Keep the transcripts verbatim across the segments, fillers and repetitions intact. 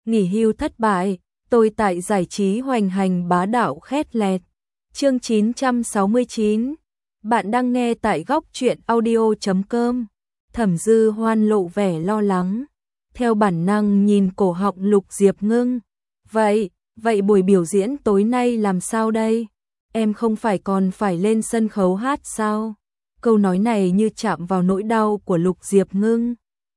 nghỉ hưu thất bại, tôi tại giải trí hoành hành bá đạo khét lẹt. Chương chín trăm sáu mươi chín. Bạn đang nghe tại góc truyện audio chấm com. Thẩm Dư Hoan lộ vẻ lo lắng, theo bản năng nhìn cổ họng Lục Diệp Ngưng. Vậy, vậy buổi biểu diễn tối nay làm sao đây? Em không phải còn phải lên sân khấu hát sao? Câu nói này như chạm vào nỗi đau của Lục Diệp Ngưng.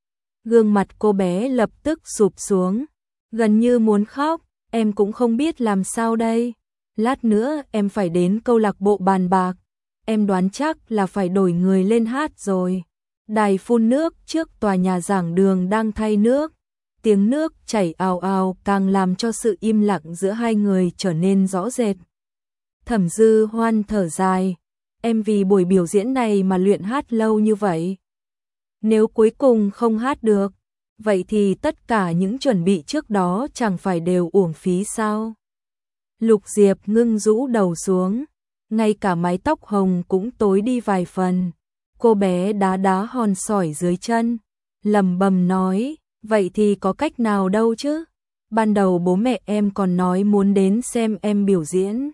Gương mặt cô bé lập tức sụp xuống, gần như muốn khóc. Em cũng không biết làm sao đây. Lát nữa em phải đến câu lạc bộ bàn bạc. Em đoán chắc là phải đổi người lên hát rồi. Đài phun nước trước tòa nhà giảng đường đang thay nước. Tiếng nước chảy ào ào càng làm cho sự im lặng giữa hai người trở nên rõ rệt. Thẩm Dư Hoan thở dài. Em vì buổi biểu diễn này mà luyện hát lâu như vậy. Nếu cuối cùng không hát được, vậy thì tất cả những chuẩn bị trước đó chẳng phải đều uổng phí sao? Lục Diệp Ngưng rũ đầu xuống, ngay cả mái tóc hồng cũng tối đi vài phần. Cô bé đá đá hòn sỏi dưới chân, lẩm bẩm nói, vậy thì có cách nào đâu chứ? Ban đầu bố mẹ em còn nói muốn đến xem em biểu diễn.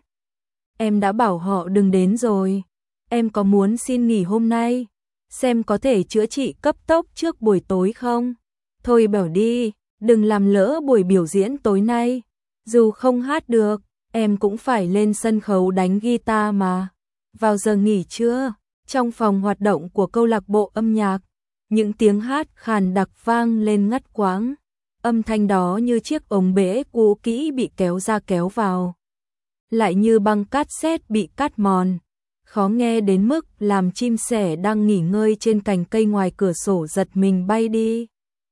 Em đã bảo họ đừng đến rồi. Em có muốn xin nghỉ hôm nay, xem có thể chữa trị cấp tốc trước buổi tối không? Thôi bảo đi, đừng làm lỡ buổi biểu diễn tối nay. Dù không hát được, em cũng phải lên sân khấu đánh guitar mà. Vào giờ nghỉ trưa, trong phòng hoạt động của câu lạc bộ âm nhạc, những tiếng hát khàn đặc vang lên ngắt quãng. Âm thanh đó như chiếc ống bể cũ kỹ bị kéo ra kéo vào, lại như băng cassette bị cắt mòn, khó nghe đến mức làm chim sẻ đang nghỉ ngơi trên cành cây ngoài cửa sổ giật mình bay đi.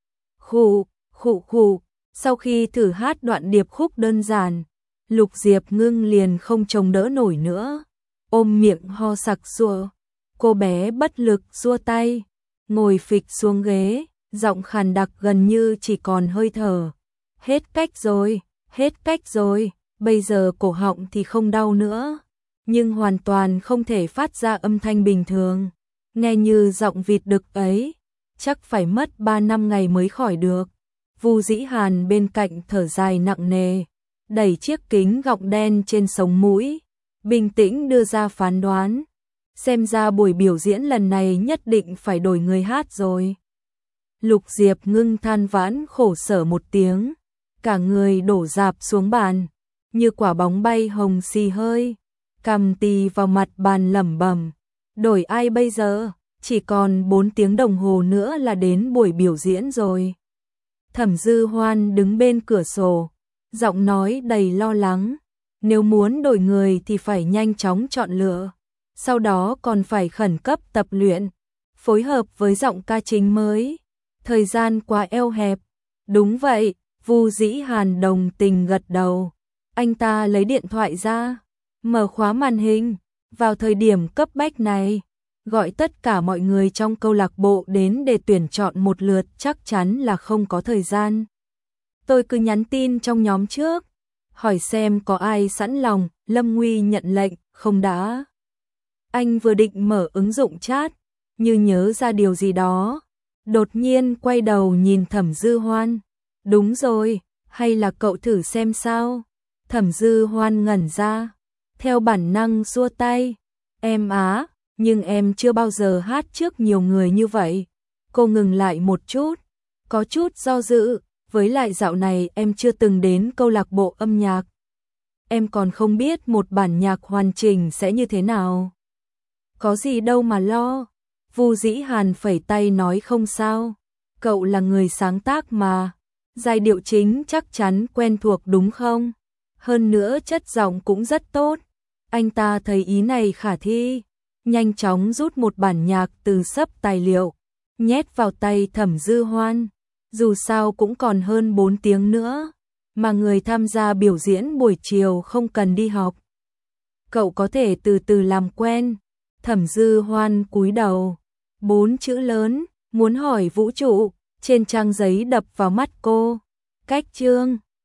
Khụ, khụ khụ, sau khi thử hát đoạn điệp khúc đơn giản, Lục Diệp Ngưng liền không chống đỡ nổi nữa, ôm miệng ho sặc sụa. Cô bé bất lực xua tay, ngồi phịch xuống ghế, giọng khàn đặc gần như chỉ còn hơi thở. Hết cách rồi, hết cách rồi, bây giờ cổ họng thì không đau nữa, nhưng hoàn toàn không thể phát ra âm thanh bình thường, nghe như giọng vịt đực ấy, chắc phải mất ba năm ngày mới khỏi được. Vu Dĩ Hàn bên cạnh thở dài nặng nề, đẩy chiếc kính gọng đen trên sống mũi, bình tĩnh đưa ra phán đoán. Xem ra buổi biểu diễn lần này nhất định phải đổi người hát rồi. Lục Diệp Ngưng than vãn khổ sở một tiếng, cả người đổ rạp xuống bàn, như quả bóng bay hồng xì hơi, cằm tì vào mặt bàn lẩm bẩm, đổi ai bây giờ, chỉ còn bốn tiếng đồng hồ nữa là đến buổi biểu diễn rồi. Thẩm Dư Hoan đứng bên cửa sổ, giọng nói đầy lo lắng, nếu muốn đổi người thì phải nhanh chóng chọn lựa, sau đó còn phải khẩn cấp tập luyện, phối hợp với giọng ca chính mới, thời gian quá eo hẹp. Đúng vậy, Vu Dĩ Hàn đồng tình gật đầu. Anh ta lấy điện thoại ra, mở khóa màn hình, vào thời điểm cấp bách này, gọi tất cả mọi người trong câu lạc bộ đến để tuyển chọn một lượt, chắc chắn là không có thời gian. Tôi cứ nhắn tin trong nhóm trước, hỏi xem có ai sẵn lòng. Lâm Nguy nhận lệnh, không đã. Anh vừa định mở ứng dụng chat, như nhớ ra điều gì đó, đột nhiên quay đầu nhìn Thẩm Dư Hoan. Đúng rồi, hay là cậu thử xem sao? Thẩm Dư Hoan ngẩn ra, theo bản năng xua tay. Em á, nhưng em chưa bao giờ hát trước nhiều người như vậy. Cô ngừng lại một chút, có chút do dự, với lại dạo này em chưa từng đến câu lạc bộ âm nhạc. Em còn không biết một bản nhạc hoàn chỉnh sẽ như thế nào. Có gì đâu mà lo. Vu Dĩ Hàn phẩy tay nói không sao. Cậu là người sáng tác mà, giai điệu chính chắc chắn quen thuộc đúng không? Hơn nữa chất giọng cũng rất tốt. Anh ta thấy ý này khả thi, nhanh chóng rút một bản nhạc từ sấp tài liệu, nhét vào tay Thẩm Dư Hoan. Dù sao cũng còn hơn bốn tiếng nữa, mà người tham gia biểu diễn buổi chiều không cần đi học. Cậu có thể từ từ làm quen. Thẩm Dư Hoan cúi đầu, bốn chữ lớn, muốn hỏi vũ trụ, trên trang giấy đập vào mắt cô. Cách chương